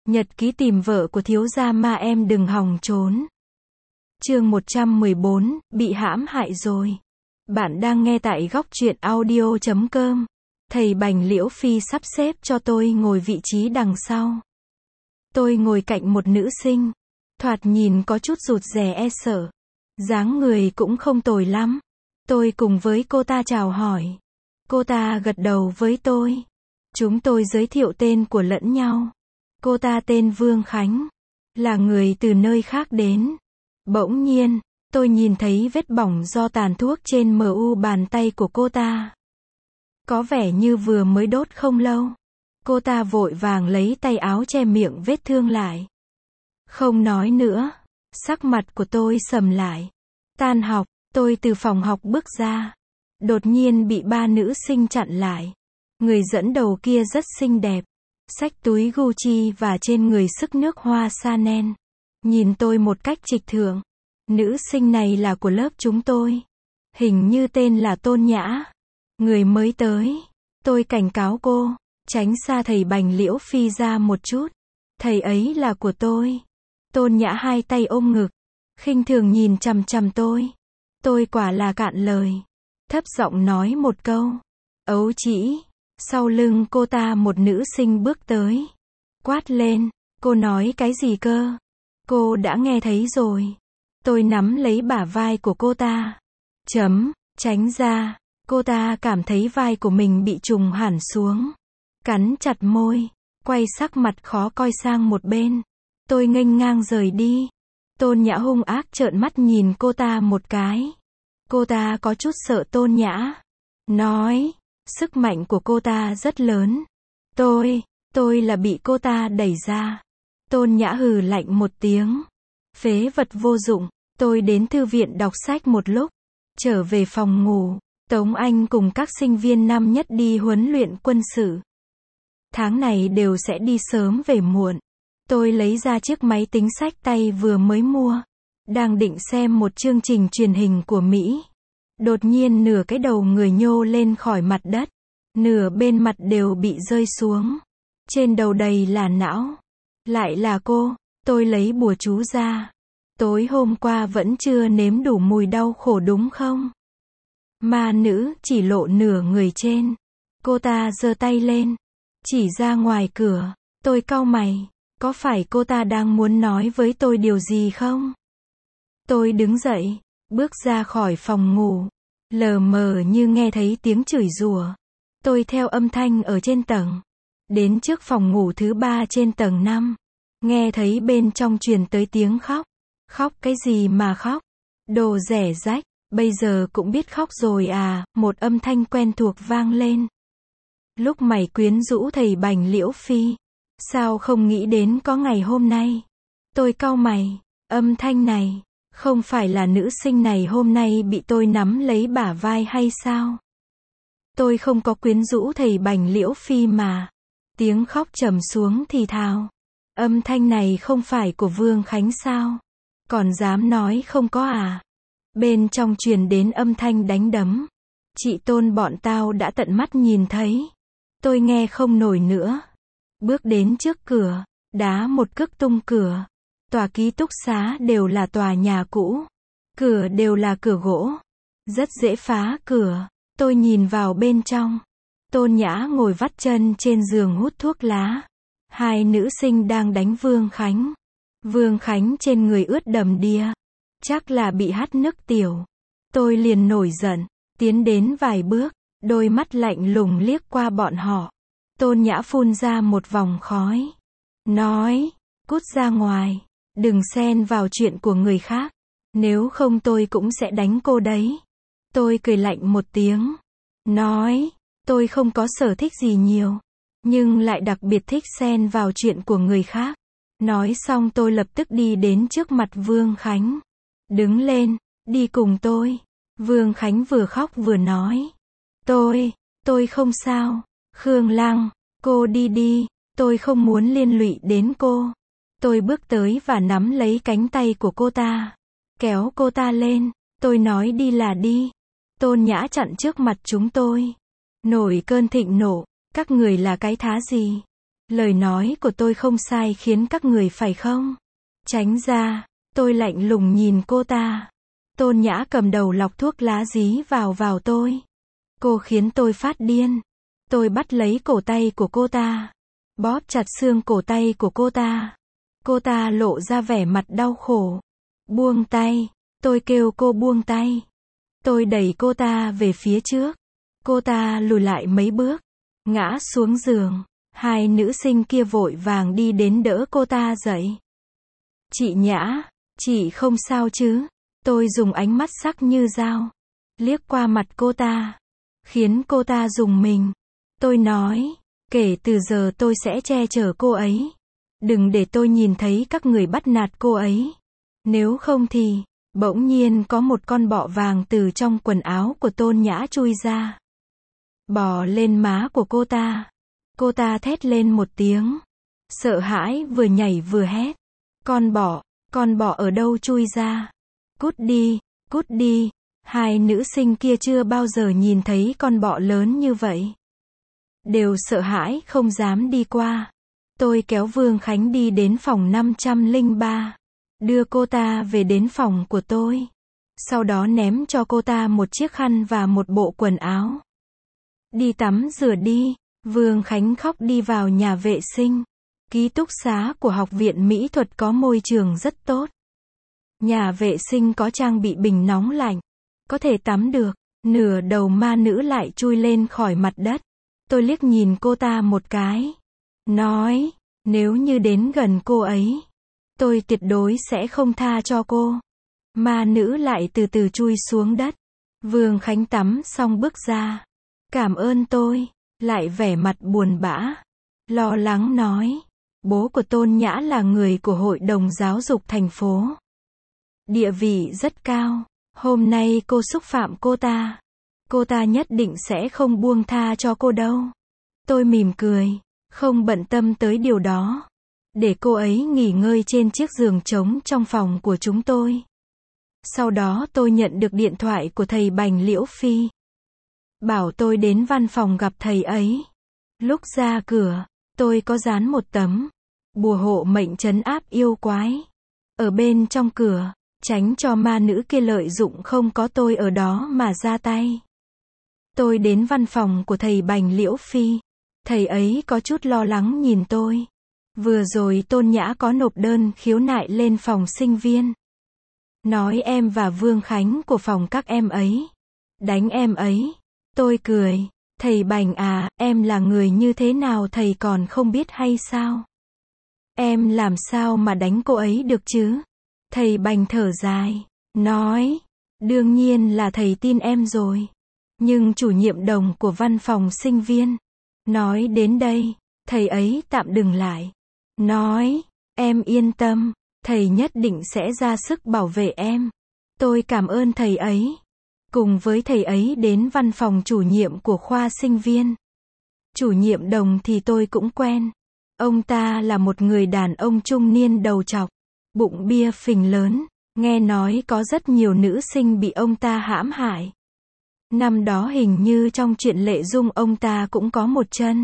Nhật ký tìm vợ của thiếu gia Ma em đừng hòng trốn. Chương 114, bị hãm hại rồi. Bạn đang nghe tại góc truyện audio.com. Thầy Bành Liễu Phi sắp xếp cho tôi ngồi vị trí đằng sau. Tôi ngồi cạnh một nữ sinh, thoạt nhìn có chút rụt rè e sợ. Dáng người cũng không tồi lắm. Tôi cùng với cô ta chào hỏi. Cô ta gật đầu với tôi. Chúng tôi giới thiệu tên của lẫn nhau. Cô ta tên Vương Khánh, là người từ nơi khác đến. Bỗng nhiên, tôi nhìn thấy vết bỏng do tàn thuốc trên mu bàn tay của cô ta. Có vẻ như vừa mới đốt không lâu. Cô ta vội vàng lấy tay áo che miệng vết thương lại. Không nói nữa. Sắc mặt của tôi sầm lại. Tan học, tôi từ phòng học bước ra. Đột nhiên bị ba nữ sinh chặn lại. Người dẫn đầu kia rất xinh đẹp. Xách túi Gucci và trên người sức nước hoa Chanel. Nhìn tôi một cách trịch thượng. Nữ sinh này là của lớp chúng tôi. Hình như tên là Tôn Nhã. Người mới tới. Tôi cảnh cáo cô, tránh xa thầy Bành Liễu Phi ra một chút. Thầy ấy là của tôi. Tôn Nhã hai tay ôm ngực, khinh thường nhìn chằm chằm tôi. Tôi quả là cạn lời. Thấp giọng nói một câu. Ấu trĩ. Sau lưng cô ta một nữ sinh bước tới. Quát lên. Cô nói cái gì cơ? Cô đã nghe thấy rồi. Tôi nắm lấy bả vai của cô ta. Tránh ra. Cô ta cảm thấy vai của mình bị trùng hẳn xuống. Cắn chặt môi. Quay sắc mặt khó coi sang một bên. Tôi nghênh ngang rời đi. Tôn Nhã hung ác trợn mắt nhìn cô ta một cái. Cô ta có chút sợ Tôn Nhã. Nói. Sức mạnh của cô ta rất lớn. Tôi là bị cô ta đẩy ra. Tôn Nhã hừ lạnh một tiếng. Phế vật vô dụng. Tôi đến thư viện đọc sách một lúc. Trở về phòng ngủ. Tống Anh cùng các sinh viên năm nhất đi huấn luyện quân sự. Tháng này đều sẽ đi sớm về muộn. Tôi lấy ra chiếc máy tính xách tay vừa mới mua. Đang định xem một chương trình truyền hình của Mỹ. Đột nhiên nửa cái đầu người nhô lên khỏi mặt đất. Nửa bên mặt đều bị rơi xuống. Trên đầu đầy là não. Lại là cô. Tôi lấy bùa chú ra. Tối hôm qua vẫn chưa nếm đủ mùi đau khổ đúng không? Ma nữ chỉ lộ nửa người trên. Cô ta giơ tay lên. Chỉ ra ngoài cửa. Tôi cau mày. Có phải cô ta đang muốn nói với tôi điều gì không? Tôi đứng dậy. Bước ra khỏi phòng ngủ. Lờ mờ như nghe thấy tiếng chửi rủa. Tôi theo âm thanh ở trên tầng. Đến trước phòng ngủ thứ 3 trên tầng 5. Nghe thấy bên trong truyền tới tiếng khóc. Khóc cái gì mà khóc? Đồ rẻ rách. Bây giờ cũng biết khóc rồi à? Một âm thanh quen thuộc vang lên. Lúc mày quyến rũ thầy Bành Liễu Phi. Sao không nghĩ đến có ngày hôm nay? Tôi cau mày. Âm thanh này. Không phải là nữ sinh này hôm nay bị tôi nắm lấy bả vai hay sao? Tôi không có quyến rũ thầy Bành Liễu Phi mà. Tiếng khóc trầm xuống thì thào. Âm thanh này không phải của Vương Khánh sao? Còn dám nói không có à? Bên trong truyền đến âm thanh đánh đấm. Chị Tôn bọn tao đã tận mắt nhìn thấy. Tôi nghe không nổi nữa. Bước đến trước cửa, đá một cước tung cửa. Tòa ký túc xá đều là tòa nhà cũ. Cửa đều là cửa gỗ. Rất dễ phá cửa. Tôi nhìn vào bên trong. Tôn Nhã ngồi vắt chân trên giường hút thuốc lá. Hai nữ sinh đang đánh Vương Khánh. Vương Khánh trên người ướt đầm đìa. Chắc là bị hắt nước tiểu. Tôi liền nổi giận. Tiến đến vài bước. Đôi mắt lạnh lùng liếc qua bọn họ. Tôn Nhã phun ra một vòng khói. Nói. Cút ra ngoài. Đừng xen vào chuyện của người khác. Nếu không tôi cũng sẽ đánh cô đấy. Tôi cười lạnh một tiếng. Nói. Tôi không có sở thích gì nhiều. Nhưng lại đặc biệt thích xen vào chuyện của người khác. Nói xong tôi lập tức đi đến trước mặt Vương Khánh. Đứng lên. Đi cùng tôi. Vương Khánh vừa khóc vừa nói. Tôi không sao. Khương Lăng. Cô đi đi. Tôi không muốn liên lụy đến cô. Tôi bước tới và nắm lấy cánh tay của cô ta. Kéo cô ta lên. Tôi nói đi là đi. Tôn Nhã chặn trước mặt chúng tôi. Nổi cơn thịnh nộ. Các người là cái thá gì? Lời nói của tôi không sai khiến các người phải không? Tránh ra. Tôi lạnh lùng nhìn cô ta. Tôn Nhã cầm đầu lọc thuốc lá dí vào tôi. Cô khiến tôi phát điên. Tôi bắt lấy cổ tay của cô ta. Bóp chặt xương cổ tay của cô ta. Cô ta lộ ra vẻ mặt đau khổ. Buông tay. Tôi kêu cô buông tay. Tôi đẩy cô ta về phía trước. Cô ta lùi lại mấy bước. Ngã xuống giường. Hai nữ sinh kia vội vàng đi đến đỡ cô ta dậy. Chị Nhã, chị không sao chứ? Tôi dùng ánh mắt sắc như dao. Liếc qua mặt cô ta. Khiến cô ta rùng mình. Tôi nói, kể từ giờ tôi sẽ che chở cô ấy. Đừng để tôi nhìn thấy các người bắt nạt cô ấy. Nếu không thì, bỗng nhiên có một con bọ vàng từ trong quần áo của Tôn Nhã chui ra. Bò lên má của cô ta. Cô ta thét lên một tiếng. Sợ hãi vừa nhảy vừa hét. Con bọ ở đâu chui ra? Cút đi, cút đi. Hai nữ sinh kia chưa bao giờ nhìn thấy con bọ lớn như vậy. Đều sợ hãi không dám đi qua. Tôi kéo Vương Khánh đi đến phòng 503. Đưa cô ta về đến phòng của tôi. Sau đó ném cho cô ta một chiếc khăn và một bộ quần áo. Đi tắm rửa đi. Vương Khánh khóc đi vào nhà vệ sinh. Ký túc xá của Học viện Mỹ thuật có môi trường rất tốt. Nhà vệ sinh có trang bị bình nóng lạnh. Có thể tắm được. Nửa đầu ma nữ lại chui lên khỏi mặt đất. Tôi liếc nhìn cô ta một cái. Nói, nếu như đến gần cô ấy, tôi tuyệt đối sẽ không tha cho cô. Ma nữ lại từ từ chui xuống đất. Vương Khánh tắm xong bước ra. Cảm ơn tôi. Lại vẻ mặt buồn bã. Lo lắng nói. Bố của Tôn Nhã là người của Hội đồng Giáo dục thành phố. Địa vị rất cao. Hôm nay cô xúc phạm cô ta. Cô ta nhất định sẽ không buông tha cho cô đâu. Tôi mỉm cười. Không bận tâm tới điều đó. Để cô ấy nghỉ ngơi trên chiếc giường trống trong phòng của chúng tôi. Sau đó tôi nhận được điện thoại của thầy Bành Liễu Phi. Bảo tôi đến văn phòng gặp thầy ấy. Lúc ra cửa, tôi có dán một tấm bùa hộ mệnh trấn áp yêu quái ở bên trong cửa, tránh cho ma nữ kia lợi dụng không có tôi ở đó mà ra tay. Tôi đến văn phòng của thầy Bành Liễu Phi. Thầy ấy có chút lo lắng nhìn tôi. Vừa rồi Tôn Nhã có nộp đơn khiếu nại lên phòng sinh viên. Nói em và Vương Khánh của phòng các em ấy đánh em ấy. Tôi cười. Thầy Bành à, em là người như thế nào thầy còn không biết hay sao? Em làm sao mà đánh cô ấy được chứ? Thầy Bành thở dài. Nói. Đương nhiên là thầy tin em rồi. Nhưng chủ nhiệm đồng của văn phòng sinh viên. Nói đến đây. Thầy ấy tạm dừng lại. Nói. Em yên tâm. Thầy nhất định sẽ ra sức bảo vệ em. Tôi cảm ơn thầy ấy. Cùng với thầy ấy đến văn phòng chủ nhiệm của khoa sinh viên. Chủ nhiệm đồng thì tôi cũng quen. Ông ta là một người đàn ông trung niên đầu trọc, bụng bia phình lớn, nghe nói có rất nhiều nữ sinh bị ông ta hãm hại. Năm đó hình như trong chuyện Lệ Dung ông ta cũng có một chân.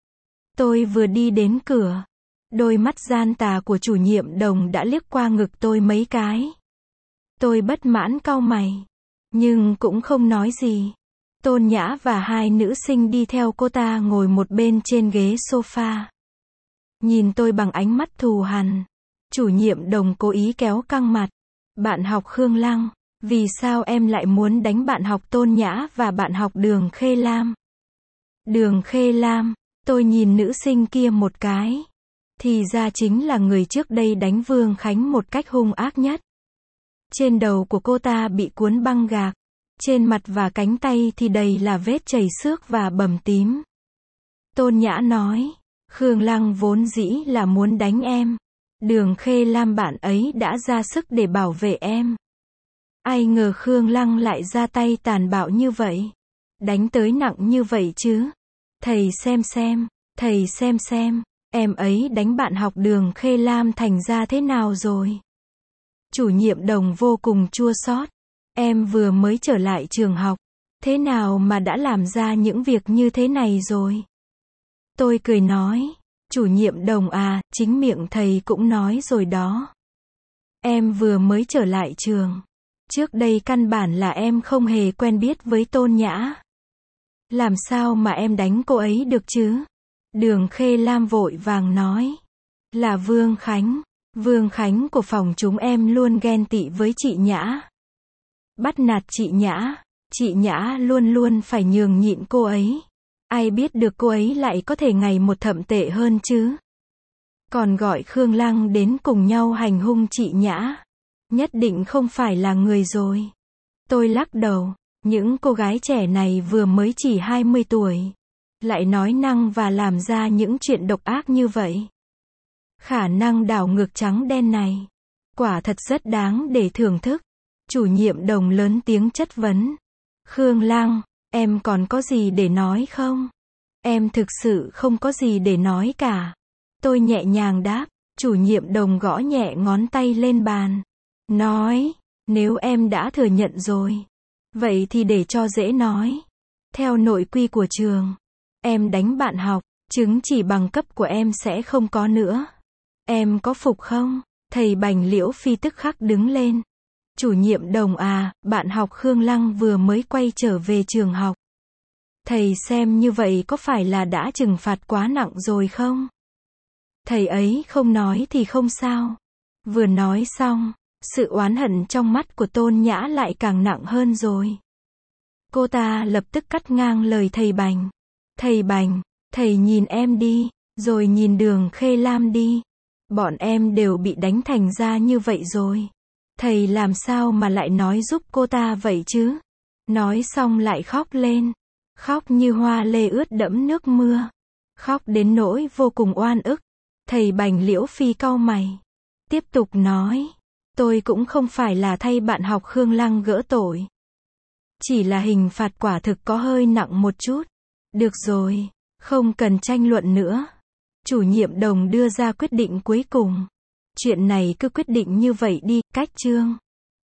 Tôi vừa đi đến cửa, đôi mắt gian tà của chủ nhiệm đồng đã liếc qua ngực tôi mấy cái. Tôi bất mãn cau mày, nhưng cũng không nói gì. Tôn Nhã và hai nữ sinh đi theo cô ta ngồi một bên trên ghế sofa. Nhìn tôi bằng ánh mắt thù hằn. Chủ nhiệm đồng cố ý kéo căng mặt. Bạn học Khương Lăng, vì sao em lại muốn đánh bạn học Tôn Nhã và bạn học Đường Khê Lam? Đường Khê Lam, tôi nhìn nữ sinh kia một cái. Thì ra chính là người trước đây đánh Vương Khánh một cách hung ác nhất. Trên đầu của cô ta bị cuốn băng gạc. Trên mặt và cánh tay thì đầy là vết chảy xước và bầm tím. Tôn Nhã nói. Khương Lăng vốn dĩ là muốn đánh em. Đường Khê Lam bạn ấy đã ra sức để bảo vệ em. Ai ngờ Khương Lăng lại ra tay tàn bạo như vậy. Đánh tới nặng như vậy chứ. Thầy xem, em ấy đánh bạn học Đường Khê Lam thành ra thế nào rồi? Chủ nhiệm đồng vô cùng chua xót. Em vừa mới trở lại trường học. Thế nào mà đã làm ra những việc như thế này rồi? Tôi cười nói. Chủ nhiệm Đồng à, chính miệng thầy cũng nói rồi đó. Em vừa mới trở lại trường. Trước đây căn bản là em không hề quen biết với Tôn Nhã. Làm sao mà em đánh cô ấy được chứ? Đường Khê Lam vội vàng nói. Là Vương Khánh. Vương Khánh của phòng chúng em luôn ghen tị với chị Nhã. Bắt nạt chị Nhã. Chị Nhã luôn luôn phải nhường nhịn cô ấy. Ai biết được cô ấy lại có thể ngày một thậm tệ hơn chứ. Còn gọi Khương Lăng đến cùng nhau hành hung chị Nhã. Nhất định không phải là người rồi. Tôi lắc đầu. Những cô gái trẻ này vừa mới chỉ 20 tuổi. Lại nói năng và làm ra những chuyện độc ác như vậy. Khả năng đảo ngược trắng đen này. Quả thật rất đáng để thưởng thức. Chủ nhiệm Đồng lớn tiếng chất vấn. Khương Lăng, em còn có gì để nói không? Em thực sự không có gì để nói cả. Tôi nhẹ nhàng đáp. Chủ nhiệm Đồng gõ nhẹ ngón tay lên bàn. Nói, nếu em đã thừa nhận rồi. Vậy thì để cho dễ nói. Theo nội quy của trường, em đánh bạn học, chứng chỉ bằng cấp của em sẽ không có nữa. Em có phục không? Thầy Bành Liễu Phi tức khắc đứng lên. Chủ nhiệm Đồng à, bạn học Khương Lăng vừa mới quay trở về trường học. Thầy xem như vậy có phải là đã trừng phạt quá nặng rồi không? Thầy ấy không nói thì không sao. Vừa nói xong, sự oán hận trong mắt của Tôn Nhã lại càng nặng hơn rồi. Cô ta lập tức cắt ngang lời thầy Bành. Thầy Bành, thầy nhìn em đi, rồi nhìn Đường Khê Lam đi. Bọn em đều bị đánh thành ra như vậy rồi. Thầy làm sao mà lại nói giúp cô ta vậy chứ? Nói xong lại khóc lên. Khóc như hoa lê ướt đẫm nước mưa. Khóc đến nỗi vô cùng oan ức. Thầy Bành Liễu Phi cau mày. Tiếp tục nói. Tôi cũng không phải là thay bạn học Khương Lăng gỡ tội. Chỉ là hình phạt quả thực có hơi nặng một chút. Được rồi, không cần tranh luận nữa. Chủ nhiệm Đồng đưa ra quyết định cuối cùng. Chuyện này cứ quyết định như vậy đi, cách chương.